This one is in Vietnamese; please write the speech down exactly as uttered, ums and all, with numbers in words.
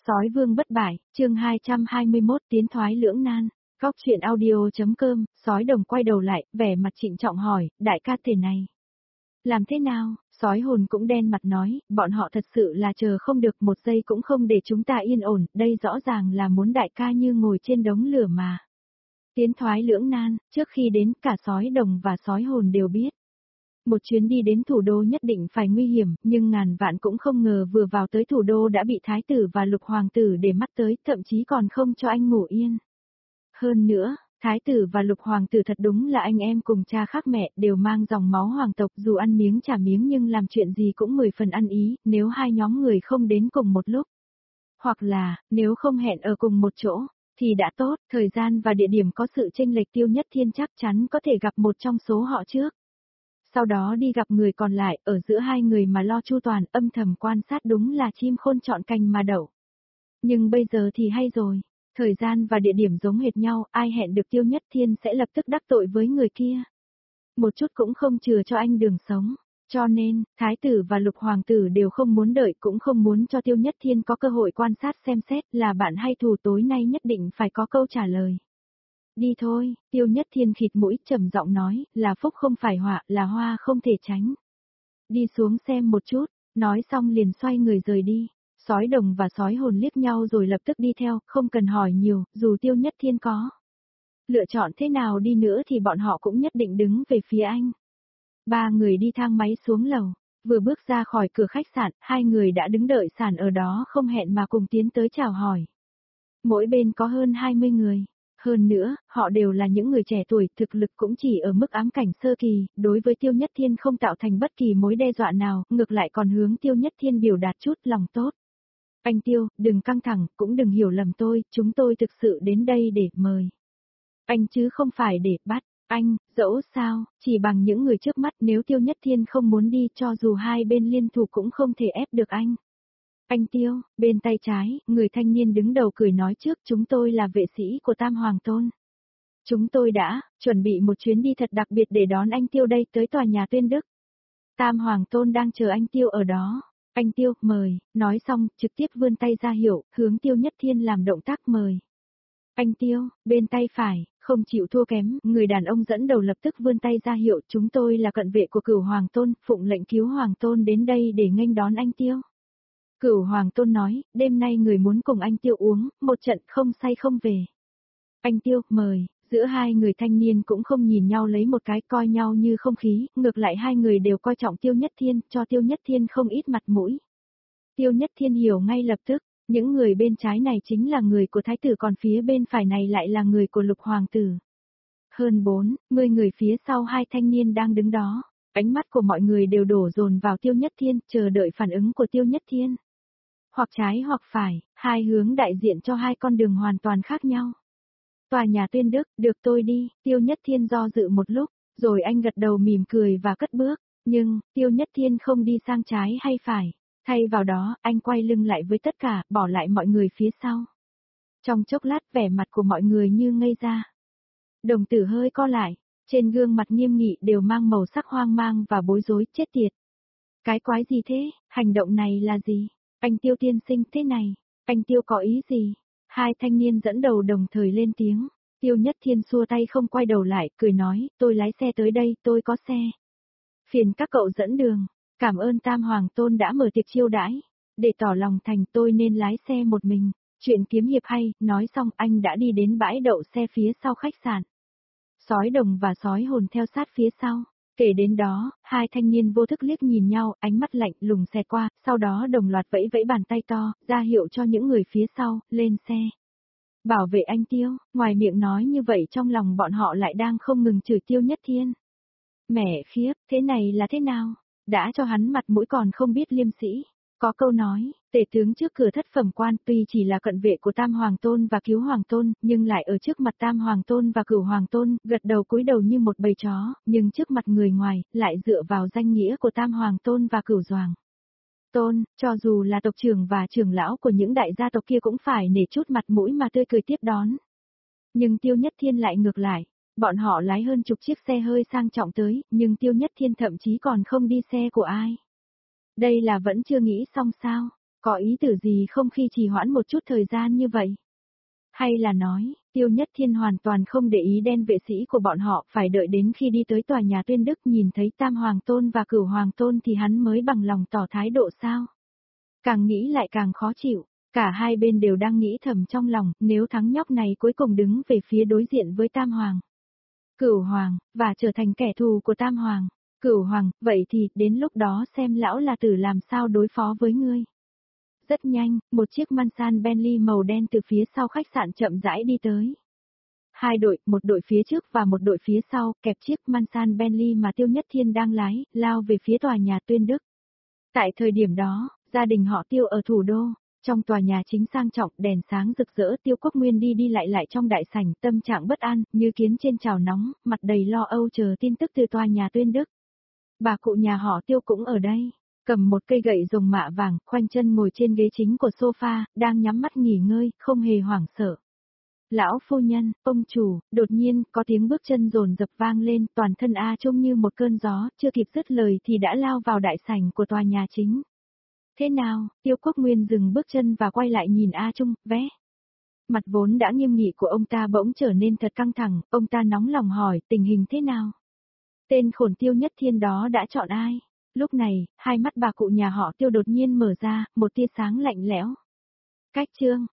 Sói vương bất bại, chương hai trăm hai mươi mốt tiến thoái lưỡng nan. Góc truyện audio.com, sói đồng quay đầu lại, vẻ mặt trịnh trọng hỏi, đại ca thể này. Làm thế nào? Sói hồn cũng đen mặt nói, bọn họ thật sự là chờ không được một giây cũng không để chúng ta yên ổn, đây rõ ràng là muốn đại ca như ngồi trên đống lửa mà. Tiến thoái lưỡng nan, trước khi đến cả sói đồng và sói hồn đều biết. Một chuyến đi đến thủ đô nhất định phải nguy hiểm, nhưng ngàn vạn cũng không ngờ vừa vào tới thủ đô đã bị thái tử và lục hoàng tử để mắt tới, thậm chí còn không cho anh ngủ yên. Hơn nữa, thái tử và lục hoàng tử thật đúng là anh em cùng cha khác mẹ, đều mang dòng máu hoàng tộc, dù ăn miếng trả miếng nhưng làm chuyện gì cũng mười phần ăn ý, nếu hai nhóm người không đến cùng một lúc. Hoặc là, nếu không hẹn ở cùng một chỗ, thì đã tốt, thời gian và địa điểm có sự chênh lệch, Tiêu Nhất Thiên chắc chắn có thể gặp một trong số họ trước. Sau đó đi gặp người còn lại, ở giữa hai người mà lo chu toàn, âm thầm quan sát, đúng là chim khôn chọn cành mà đậu. Nhưng bây giờ thì hay rồi, thời gian và địa điểm giống hệt nhau, ai hẹn được Tiêu Nhất Thiên sẽ lập tức đắc tội với người kia. Một chút cũng không chừa cho anh đường sống, cho nên, thái tử và lục hoàng tử đều không muốn đợi, cũng không muốn cho Tiêu Nhất Thiên có cơ hội quan sát xem xét là bạn hay thù, tối nay nhất định phải có câu trả lời. Đi thôi, Tiêu Nhất Thiên khịt mũi trầm giọng nói, là phúc không phải họa, là hoa không thể tránh. Đi xuống xem một chút, nói xong liền xoay người rời đi. Sói đồng và sói hồn liếc nhau rồi lập tức đi theo, không cần hỏi nhiều, dù Tiêu Nhất Thiên có lựa chọn thế nào đi nữa thì bọn họ cũng nhất định đứng về phía anh. Ba người đi thang máy xuống lầu, vừa bước ra khỏi cửa khách sạn, hai người đã đứng đợi sẵn ở đó không hẹn mà cùng tiến tới chào hỏi. Mỗi bên có hơn hai mươi người. Hơn nữa, họ đều là những người trẻ tuổi, thực lực cũng chỉ ở mức ám cảnh sơ kỳ, đối với Tiêu Nhất Thiên không tạo thành bất kỳ mối đe dọa nào, ngược lại còn hướng Tiêu Nhất Thiên biểu đạt chút lòng tốt. Anh Tiêu, đừng căng thẳng, cũng đừng hiểu lầm tôi, chúng tôi thực sự đến đây để mời anh chứ không phải để bắt anh, dẫu sao, chỉ bằng những người trước mắt, nếu Tiêu Nhất Thiên không muốn đi, cho dù hai bên liên thủ cũng không thể ép được anh. Anh Tiêu, bên tay trái, người thanh niên đứng đầu cười nói trước, chúng tôi là vệ sĩ của Tam Hoàng Tôn. Chúng tôi đã chuẩn bị một chuyến đi thật đặc biệt để đón anh Tiêu đây tới tòa nhà Tuyên Đức. Tam Hoàng Tôn đang chờ anh Tiêu ở đó. Anh Tiêu, mời, nói xong, trực tiếp vươn tay ra hiệu, hướng Tiêu Nhất Thiên làm động tác mời. Anh Tiêu, bên tay phải, không chịu thua kém, người đàn ông dẫn đầu lập tức vươn tay ra hiệu, chúng tôi là cận vệ của Cửu Hoàng Tôn, phụng lệnh cứu Hoàng Tôn đến đây để nghênh đón anh Tiêu. Cửu Hoàng Tôn nói, đêm nay người muốn cùng anh Tiêu uống, một trận không say không về. Anh Tiêu, mời, giữa hai người thanh niên cũng không nhìn nhau lấy một cái, coi nhau như không khí, ngược lại hai người đều coi trọng Tiêu Nhất Thiên, cho Tiêu Nhất Thiên không ít mặt mũi. Tiêu Nhất Thiên hiểu ngay lập tức, những người bên trái này chính là người của thái tử, còn phía bên phải này lại là người của lục hoàng tử. Hơn bốn mươi người phía sau hai thanh niên đang đứng đó, ánh mắt của mọi người đều đổ dồn vào Tiêu Nhất Thiên, chờ đợi phản ứng của Tiêu Nhất Thiên. Hoặc trái hoặc phải, hai hướng đại diện cho hai con đường hoàn toàn khác nhau. Tòa nhà Tuyên Đức, được tôi đi, Tiêu Nhất Thiên do dự một lúc, rồi anh gật đầu mỉm cười và cất bước, nhưng, Tiêu Nhất Thiên không đi sang trái hay phải, thay vào đó, anh quay lưng lại với tất cả, bỏ lại mọi người phía sau. Trong chốc lát vẻ mặt của mọi người như ngây ra. Đồng tử hơi co lại, trên gương mặt nghiêm nghị đều mang màu sắc hoang mang và bối rối, chết tiệt. Cái quái gì thế, hành động này là gì? Anh Tiêu tiên sinh thế này, anh Tiêu có ý gì? Hai thanh niên dẫn đầu đồng thời lên tiếng. Tiêu Nhất Thiên xua tay không quay đầu lại, cười nói, tôi lái xe tới đây, tôi có xe. Phiền các cậu dẫn đường, cảm ơn Tam Hoàng Tôn đã mở tiệc chiêu đãi. Để tỏ lòng thành tôi nên lái xe một mình, chuyện kiếm hiệp hay, nói xong anh đã đi đến bãi đậu xe phía sau khách sạn. Sói đồng và sói hồn theo sát phía sau. Kể đến đó, hai thanh niên vô thức liếc nhìn nhau, ánh mắt lạnh lùng xẹt qua, sau đó đồng loạt vẫy vẫy bàn tay to, ra hiệu cho những người phía sau, lên xe. Bảo vệ anh Tiêu, ngoài miệng nói như vậy trong lòng bọn họ lại đang không ngừng chửi Tiêu Nhất Thiên. Mẹ khiếp, thế này là thế nào? Đã cho hắn mặt mũi còn không biết liêm sĩ. Có câu nói, tể tướng trước cửa thất phẩm quan, tuy chỉ là cận vệ của Tam Hoàng Tôn và Cứu Hoàng Tôn, nhưng lại ở trước mặt Tam Hoàng Tôn và Cửu Hoàng Tôn, gật đầu cúi đầu như một bầy chó, nhưng trước mặt người ngoài, lại dựa vào danh nghĩa của Tam Hoàng Tôn và Cửu Doàng Tôn, cho dù là tộc trưởng và trưởng lão của những đại gia tộc kia cũng phải nể chút mặt mũi mà tươi cười tiếp đón. Nhưng Tiêu Nhất Thiên lại ngược lại, bọn họ lái hơn chục chiếc xe hơi sang trọng tới, nhưng Tiêu Nhất Thiên thậm chí còn không đi xe của ai. Đây là vẫn chưa nghĩ xong sao? Có ý tử gì không khi trì hoãn một chút thời gian như vậy? Hay là nói, Tiêu Nhất Thiên hoàn toàn không để ý đen vệ sĩ của bọn họ, phải đợi đến khi đi tới tòa nhà Tuyên Đức nhìn thấy Tam Hoàng Tôn và Cửu Hoàng Tôn thì hắn mới bằng lòng tỏ thái độ sao? Càng nghĩ lại càng khó chịu, cả hai bên đều đang nghĩ thầm trong lòng, nếu thắng nhóc này cuối cùng đứng về phía đối diện với Tam Hoàng, Cửu Hoàng, và trở thành kẻ thù của Tam Hoàng, Cửu Hoàng, vậy thì đến lúc đó xem lão là tử làm sao đối phó với ngươi. Rất nhanh, một chiếc Mansan Bentley màu đen từ phía sau khách sạn chậm rãi đi tới. Hai đội, một đội phía trước và một đội phía sau, kẹp chiếc Mansan Bentley mà Tiêu Nhất Thiên đang lái, lao về phía tòa nhà Tuyên Đức. Tại thời điểm đó, gia đình họ Tiêu ở thủ đô, trong tòa nhà chính sang trọng, đèn sáng rực rỡ, Tiêu Quốc Nguyên đi đi lại lại trong đại sảnh, tâm trạng bất an, như kiến trên chảo nóng, mặt đầy lo âu chờ tin tức từ tòa nhà Tuyên Đức. Bà cụ nhà họ Tiêu cũng ở đây, cầm một cây gậy rồng mạ vàng, khoanh chân ngồi trên ghế chính của sofa, đang nhắm mắt nghỉ ngơi, không hề hoảng sợ. Lão phu nhân, ông chủ, đột nhiên, có tiếng bước chân dồn dập vang lên, toàn thân A Trung như một cơn gió, chưa kịp dứt lời thì đã lao vào đại sảnh của tòa nhà chính. Thế nào, Tiêu Quốc Nguyên dừng bước chân và quay lại nhìn A Trung, vé. Mặt vốn đã nghiêm nghị của ông ta bỗng trở nên thật căng thẳng, ông ta nóng lòng hỏi, tình hình thế nào? Tên khổn Tiêu Nhất Thiên đó đã chọn ai? Lúc này, hai mắt bà cụ nhà họ Tiêu đột nhiên mở ra, một tia sáng lạnh lẽo. Cách chương,